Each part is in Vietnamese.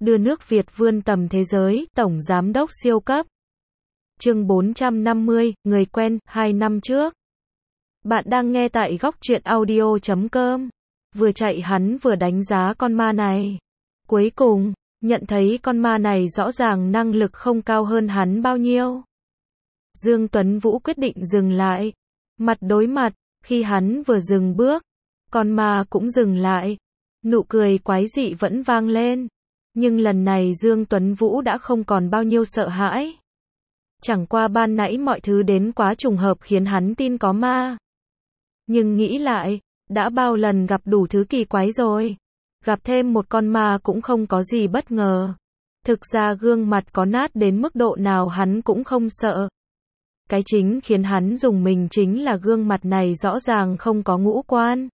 đưa nước Việt vươn tầm thế giới, Tổng Giám đốc siêu cấp. Chương 450, người quen, 2 năm trước. Bạn đang nghe tại góc truyện audio.com. Vừa chạy hắn vừa đánh giá con ma này. Cuối cùng, nhận thấy con ma này rõ ràng năng lực không cao hơn hắn bao nhiêu. Dương Tuấn Vũ quyết định dừng lại. Mặt đối mặt, khi hắn vừa dừng bước, con ma cũng dừng lại. Nụ cười quái dị vẫn vang lên. Nhưng lần này Dương Tuấn Vũ đã không còn bao nhiêu sợ hãi. Chẳng qua ban nãy mọi thứ đến quá trùng hợp khiến hắn tin có ma. Nhưng nghĩ lại, đã bao lần gặp đủ thứ kỳ quái rồi. Gặp thêm một con ma cũng không có gì bất ngờ. Thực ra gương mặt có nát đến mức độ nào hắn cũng không sợ. Cái chính khiến hắn dùng mình chính là gương mặt này rõ ràng không có ngũ quan.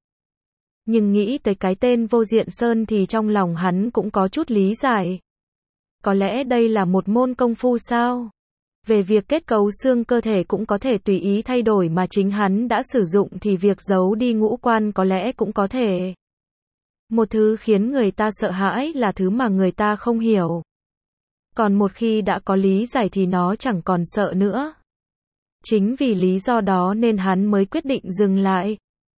Nhưng nghĩ tới cái tên Vô Diện Sơn thì trong lòng hắn cũng có chút lý giải. Có lẽ đây là một môn công phu sao? Về việc kết cấu xương cơ thể cũng có thể tùy ý thay đổi mà chính hắn đã sử dụng thì việc giấu đi ngũ quan có lẽ cũng có thể. Một thứ khiến người ta sợ hãi là thứ mà người ta không hiểu. Còn một khi đã có lý giải thì nó chẳng còn sợ nữa. Chính vì lý do đó nên hắn mới quyết định dừng lại.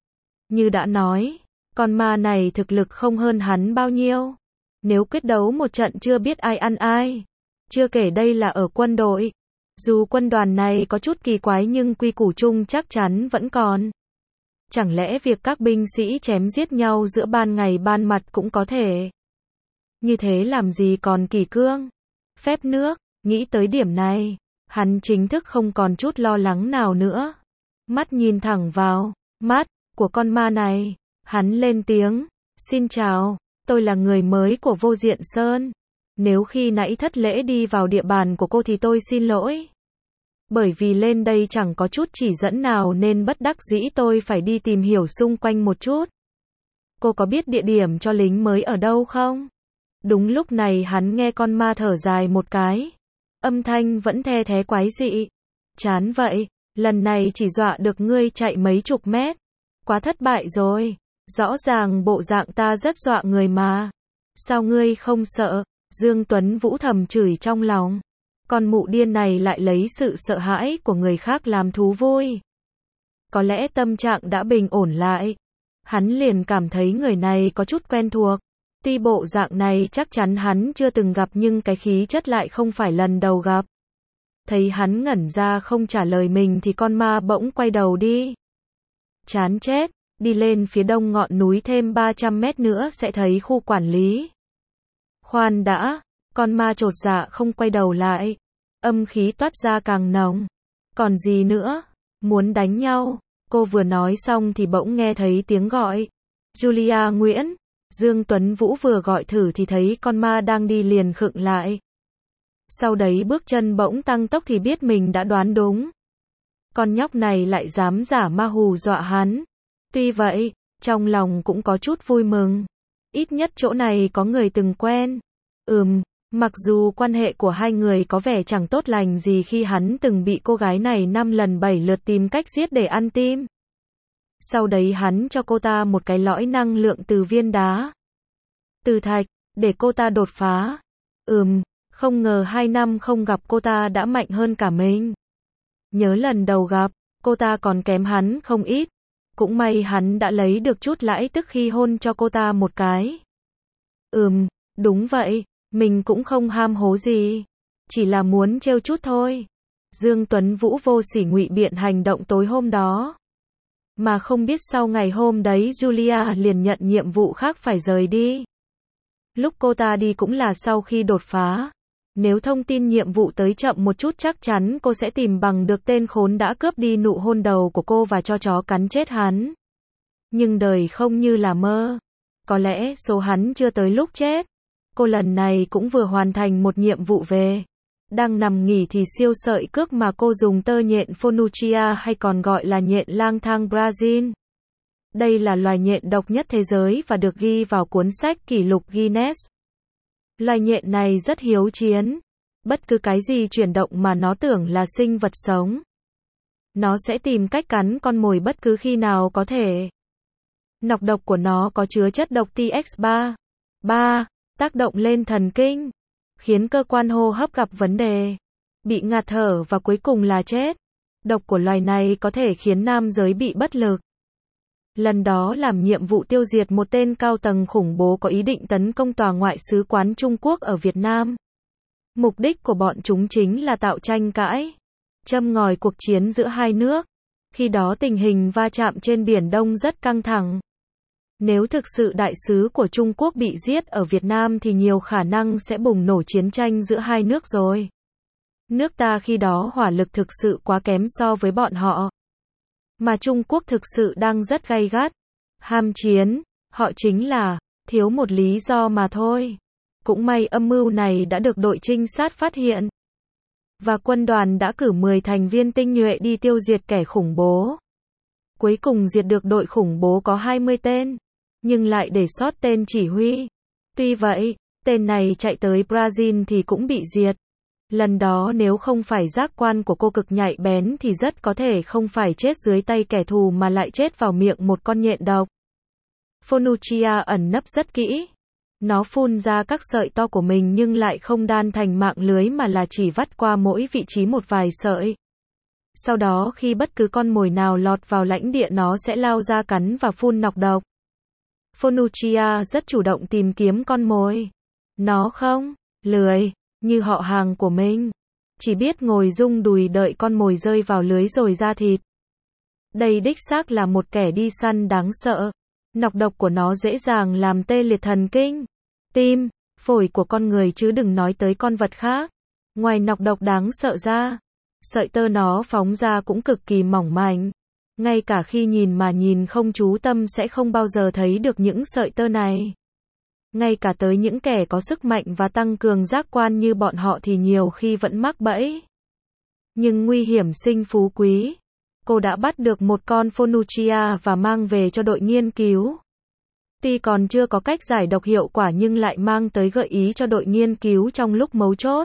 Như đã nói, con ma này thực lực không hơn hắn bao nhiêu. Nếu quyết đấu một trận chưa biết ai ăn ai. Chưa kể đây là ở quân đội. Dù quân đoàn này có chút kỳ quái nhưng quy củ chung chắc chắn vẫn còn. Chẳng lẽ việc các binh sĩ chém giết nhau giữa ban ngày ban mặt cũng có thể. Như thế làm gì còn kỷ cương, phép nước, nghĩ tới điểm này, hắn chính thức không còn chút lo lắng nào nữa. Mắt nhìn thẳng vào mắt của con ma này, hắn lên tiếng, xin chào, tôi là người mới của Vô Diện Sơn. Nếu khi nãy thất lễ đi vào địa bàn của cô thì tôi xin lỗi. Bởi vì lên đây chẳng có chút chỉ dẫn nào nên bất đắc dĩ tôi phải đi tìm hiểu xung quanh một chút. Cô có biết địa điểm cho lính mới ở đâu không? Đúng lúc này hắn nghe con ma thở dài một cái. Âm thanh vẫn the thé quái dị. Chán vậy, lần này chỉ dọa được ngươi chạy mấy chục mét. Quá thất bại rồi. Rõ ràng bộ dạng ta rất dọa người mà. Sao ngươi không sợ? Dương Tuấn Vũ thầm chửi trong lòng. Con mụ điên này lại lấy sự sợ hãi của người khác làm thú vui. Có lẽ tâm trạng đã bình ổn lại. Hắn liền cảm thấy người này có chút quen thuộc. Tuy bộ dạng này chắc chắn hắn chưa từng gặp nhưng cái khí chất lại không phải lần đầu gặp. Thấy hắn ngẩn ra không trả lời mình thì con ma bỗng quay đầu đi. Chán chết, đi lên phía đông ngọn núi thêm 300 mét nữa sẽ thấy khu quản lý. Khoan đã, con ma chột dạ không quay đầu lại. Âm khí toát ra càng nồng. Còn gì nữa? Muốn đánh nhau? Cô vừa nói xong thì bỗng nghe thấy tiếng gọi. Julia Nguyễn. Dương Tuấn Vũ vừa gọi thử thì thấy con ma đang đi liền khựng lại. Sau đấy bước chân bỗng tăng tốc thì biết mình đã đoán đúng. Con nhóc này lại dám giả ma hù dọa hắn. Tuy vậy, trong lòng cũng có chút vui mừng. Ít nhất chỗ này có người từng quen. Mặc dù quan hệ của hai người có vẻ chẳng tốt lành gì khi hắn từng bị cô gái này 5 lần 7 lượt tìm cách giết để ăn tim. Sau đấy hắn cho cô ta một cái lõi năng lượng từ viên đá, từ thạch, để cô ta đột phá. Không ngờ 2 năm không gặp cô ta đã mạnh hơn cả mình. Nhớ lần đầu gặp, cô ta còn kém hắn không ít. Cũng may hắn đã lấy được chút lãi tức khi hôn cho cô ta một cái. Đúng vậy. Mình cũng không ham hố gì. Chỉ là muốn trêu chút thôi. Dương Tuấn Vũ vô sỉ ngụy biện hành động tối hôm đó. Mà không biết sau ngày hôm đấy Julia liền nhận nhiệm vụ khác phải rời đi. Lúc cô ta đi cũng là sau khi đột phá. Nếu thông tin nhiệm vụ tới chậm một chút chắc chắn cô sẽ tìm bằng được tên khốn đã cướp đi nụ hôn đầu của cô và cho chó cắn chết hắn. Nhưng đời không như là mơ. Có lẽ số hắn chưa tới lúc chết. Cô lần này cũng vừa hoàn thành một nhiệm vụ về. Đang nằm nghỉ thì siêu sợi cước mà cô dùng tơ nhện Phonuchia hay còn gọi là nhện lang thang Brazil. Đây là loài nhện độc nhất thế giới và được ghi vào cuốn sách kỷ lục Guinness. Loài nhện này rất hiếu chiến. Bất cứ cái gì chuyển động mà nó tưởng là sinh vật sống. Nó sẽ tìm cách cắn con mồi bất cứ khi nào có thể. Nọc độc của nó có chứa chất độc TX3. tác động lên thần kinh, khiến cơ quan hô hấp gặp vấn đề, bị ngạt thở và cuối cùng là chết. Độc của loài này có thể khiến nam giới bị bất lực. Lần đó làm nhiệm vụ tiêu diệt một tên cao tầng khủng bố có ý định tấn công tòa ngoại sứ quán Trung Quốc ở Việt Nam. Mục đích của bọn chúng chính là tạo tranh cãi, châm ngòi cuộc chiến giữa hai nước. Khi đó tình hình va chạm trên Biển Đông rất căng thẳng. Nếu thực sự đại sứ của Trung Quốc bị giết ở Việt Nam thì nhiều khả năng sẽ bùng nổ chiến tranh giữa hai nước rồi. Nước ta khi đó hỏa lực thực sự quá kém so với bọn họ. Mà Trung Quốc thực sự đang rất gay gắt, ham chiến, họ chính là thiếu một lý do mà thôi. Cũng may âm mưu này đã được đội trinh sát phát hiện. Và quân đoàn đã cử 10 thành viên tinh nhuệ đi tiêu diệt kẻ khủng bố. Cuối cùng diệt được đội khủng bố có 20 tên, nhưng lại để sót tên chỉ huy. Tuy vậy, tên này chạy tới Brazil thì cũng bị diệt. Lần đó nếu không phải giác quan của cô cực nhạy bén thì rất có thể không phải chết dưới tay kẻ thù mà lại chết vào miệng một con nhện độc. Phonuccia ẩn nấp rất kỹ. Nó phun ra các sợi to của mình nhưng lại không đan thành mạng lưới mà là chỉ vắt qua mỗi vị trí một vài sợi. Sau đó khi bất cứ con mồi nào lọt vào lãnh địa nó sẽ lao ra cắn và phun nọc độc. Phonuccia rất chủ động tìm kiếm con mồi. Nó không lười như họ hàng của mình, chỉ biết ngồi rung đùi đợi con mồi rơi vào lưới rồi ra thịt. Đây đích xác là một kẻ đi săn đáng sợ. Nọc độc của nó dễ dàng làm tê liệt thần kinh, tim, phổi của con người chứ đừng nói tới con vật khác. Ngoài nọc độc đáng sợ ra, sợi tơ nó phóng ra cũng cực kỳ mỏng manh. Ngay cả khi nhìn không chú tâm sẽ không bao giờ thấy được những sợi tơ này. Ngay cả tới những kẻ có sức mạnh và tăng cường giác quan như bọn họ thì nhiều khi vẫn mắc bẫy. Nhưng nguy hiểm sinh phú quý. Cô đã bắt được một con Phonuccia và mang về cho đội nghiên cứu. Tuy còn chưa có cách giải độc hiệu quả nhưng lại mang tới gợi ý cho đội nghiên cứu trong lúc mấu chốt.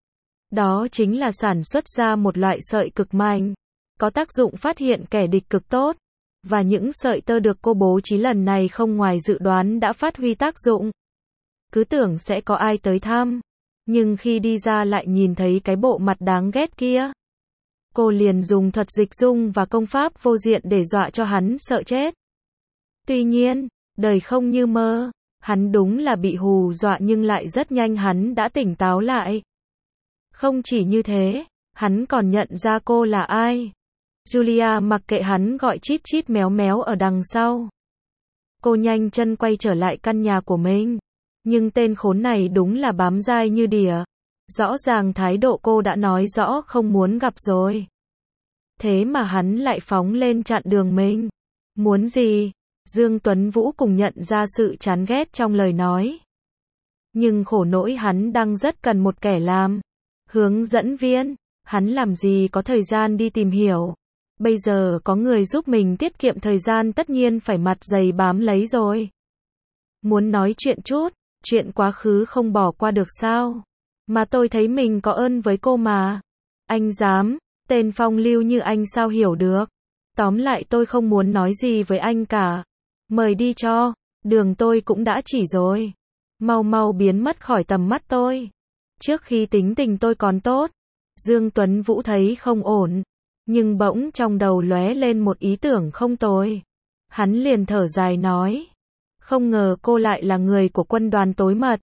Đó chính là sản xuất ra một loại sợi cực mạnh, có tác dụng phát hiện kẻ địch cực tốt. Và những sợi tơ được cô bố trí lần này không ngoài dự đoán đã phát huy tác dụng. Cứ tưởng sẽ có ai tới thăm, nhưng khi đi ra lại nhìn thấy cái bộ mặt đáng ghét kia. Cô liền dùng thuật dịch dung và công pháp vô diện để dọa cho hắn sợ chết. Tuy nhiên, đời không như mơ, hắn đúng là bị hù dọa nhưng lại rất nhanh hắn đã tỉnh táo lại. Không chỉ như thế, hắn còn nhận ra cô là ai. Julia mặc kệ hắn gọi chít chít méo méo ở đằng sau. Cô nhanh chân quay trở lại căn nhà của mình. Nhưng tên khốn này đúng là bám dai như đỉa. Rõ ràng thái độ cô đã nói rõ không muốn gặp rồi. Thế mà hắn lại phóng lên chặn đường mình. Muốn gì? Dương Tuấn Vũ cùng nhận ra sự chán ghét trong lời nói. Nhưng khổ nỗi hắn đang rất cần một kẻ làm hướng dẫn viên. Hắn làm gì có thời gian đi tìm hiểu. Bây giờ có người giúp mình tiết kiệm thời gian tất nhiên phải mặt dày bám lấy rồi. Muốn nói chuyện chút, chuyện quá khứ không bỏ qua được sao? Mà tôi thấy mình có ơn với cô mà. Anh dám, tên phong lưu như anh sao hiểu được. Tóm lại tôi không muốn nói gì với anh cả. Mời đi cho, đường tôi cũng đã chỉ rồi. Mau mau biến mất khỏi tầm mắt tôi. Trước khi tính tình tôi còn tốt. Dương Tuấn Vũ thấy không ổn. Nhưng bỗng trong đầu lóe lên một ý tưởng không tồi. Hắn liền thở dài nói. Không ngờ cô lại là người của quân đoàn tối mật.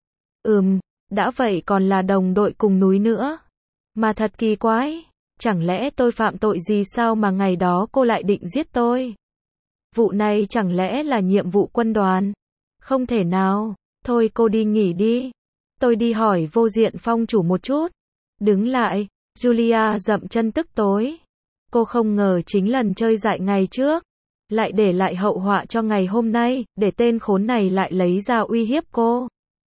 Đã vậy còn là đồng đội cùng núi nữa. Mà thật kỳ quái. Chẳng lẽ tôi phạm tội gì sao mà ngày đó cô lại định giết tôi? Vụ này chẳng lẽ là nhiệm vụ quân đoàn? Không thể nào. Thôi cô đi nghỉ đi. Tôi đi hỏi vô diện phong chủ một chút. Đứng lại. Julia dậm chân tức tối. Cô không ngờ chính lần chơi dại ngày trước lại để lại hậu họa cho ngày hôm nay, để tên khốn này lại lấy ra uy hiếp cô.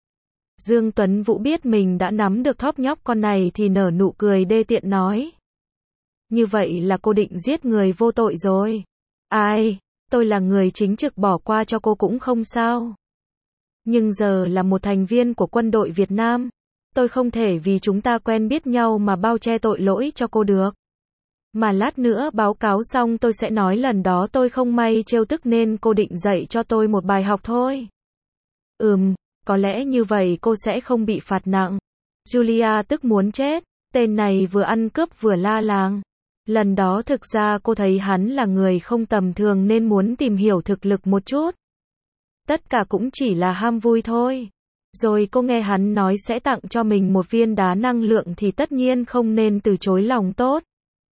Dương Tuấn Vũ biết mình đã nắm được thóp nhóc con này thì nở nụ cười đê tiện nói. Như vậy là cô định giết người vô tội rồi. Ai, tôi là người chính trực bỏ qua cho cô cũng không sao. Nhưng giờ là một thành viên của quân đội Việt Nam. Tôi không thể vì chúng ta quen biết nhau mà bao che tội lỗi cho cô được. Mà lát nữa báo cáo xong tôi sẽ nói lần đó tôi không may trêu tức nên cô định dạy cho tôi một bài học thôi. Có lẽ như vậy cô sẽ không bị phạt nặng. Julia tức muốn chết. Tên này vừa ăn cướp vừa la làng. Lần đó thực ra cô thấy hắn là người không tầm thường nên muốn tìm hiểu thực lực một chút. Tất cả cũng chỉ là ham vui thôi. Rồi cô nghe hắn nói sẽ tặng cho mình một viên đá năng lượng thì tất nhiên không nên từ chối lòng tốt.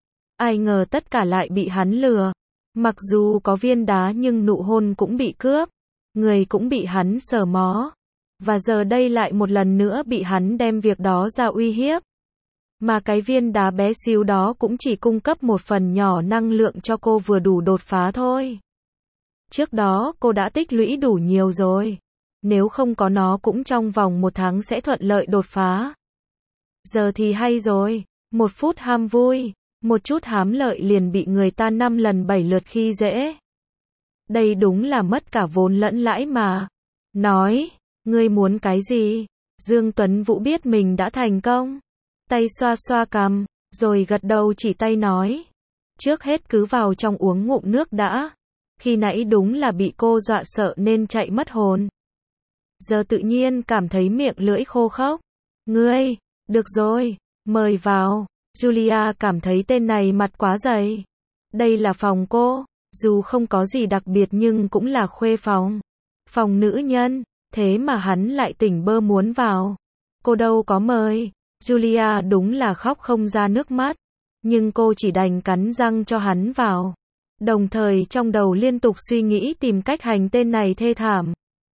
Ai ngờ tất cả lại bị hắn lừa. Mặc dù có viên đá nhưng nụ hôn cũng bị cướp. Người cũng bị hắn sờ mó. Và giờ đây lại một lần nữa bị hắn đem việc đó ra uy hiếp. Mà cái viên đá bé xíu đó cũng chỉ cung cấp một phần nhỏ năng lượng cho cô vừa đủ đột phá thôi. Trước đó cô đã tích lũy đủ nhiều rồi. Nếu không có nó cũng trong vòng 1 tháng sẽ thuận lợi đột phá. Giờ thì hay rồi. 1 phút ham vui, một chút hám lợi liền bị người ta 5 lần 7 lượt khi dễ. Đây đúng là mất cả vốn lẫn lãi mà. Nói, ngươi muốn cái gì? Dương Tuấn Vũ biết mình đã thành công. Tay xoa xoa cằm, rồi gật đầu chỉ tay nói. Trước hết cứ vào trong uống ngụm nước đã. Khi nãy đúng là bị cô dọa sợ nên chạy mất hồn. Giờ tự nhiên cảm thấy miệng lưỡi khô khốc. Ngươi, được rồi, mời vào. Julia cảm thấy tên này mặt quá dày. Đây là phòng cô, dù không có gì đặc biệt nhưng cũng là khuê phòng. Phòng nữ nhân, thế mà hắn lại tỉnh bơ muốn vào. Cô đâu có mời. Julia đúng là khóc không ra nước mắt. Nhưng cô chỉ đành cắn răng cho hắn vào. Đồng thời trong đầu liên tục suy nghĩ tìm cách hành tên này thê thảm.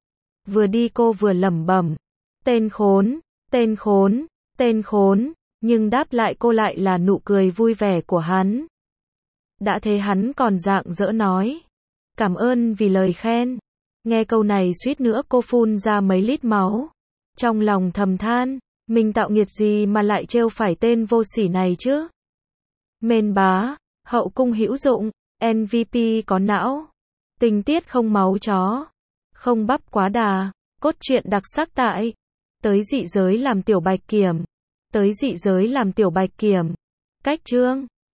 Vừa đi cô vừa lẩm bẩm. Tên khốn, tên khốn, tên khốn. Nhưng đáp lại cô lại là nụ cười vui vẻ của hắn. Đã thế hắn còn rạng rỡ nói. Cảm ơn vì lời khen. Nghe câu này suýt nữa cô phun ra mấy lít máu. Trong lòng thầm than. Mình tạo nghiệt gì mà lại trêu phải tên vô sỉ này chứ? Mên bá, hậu cung hữu dụng, MVP có não. Tình tiết không máu chó. Không bắp quá đà. Cốt truyện đặc sắc tại. Tới dị giới làm tiểu bạch kiểm. Tới dị giới làm tiểu bạch kiểm. Cách chương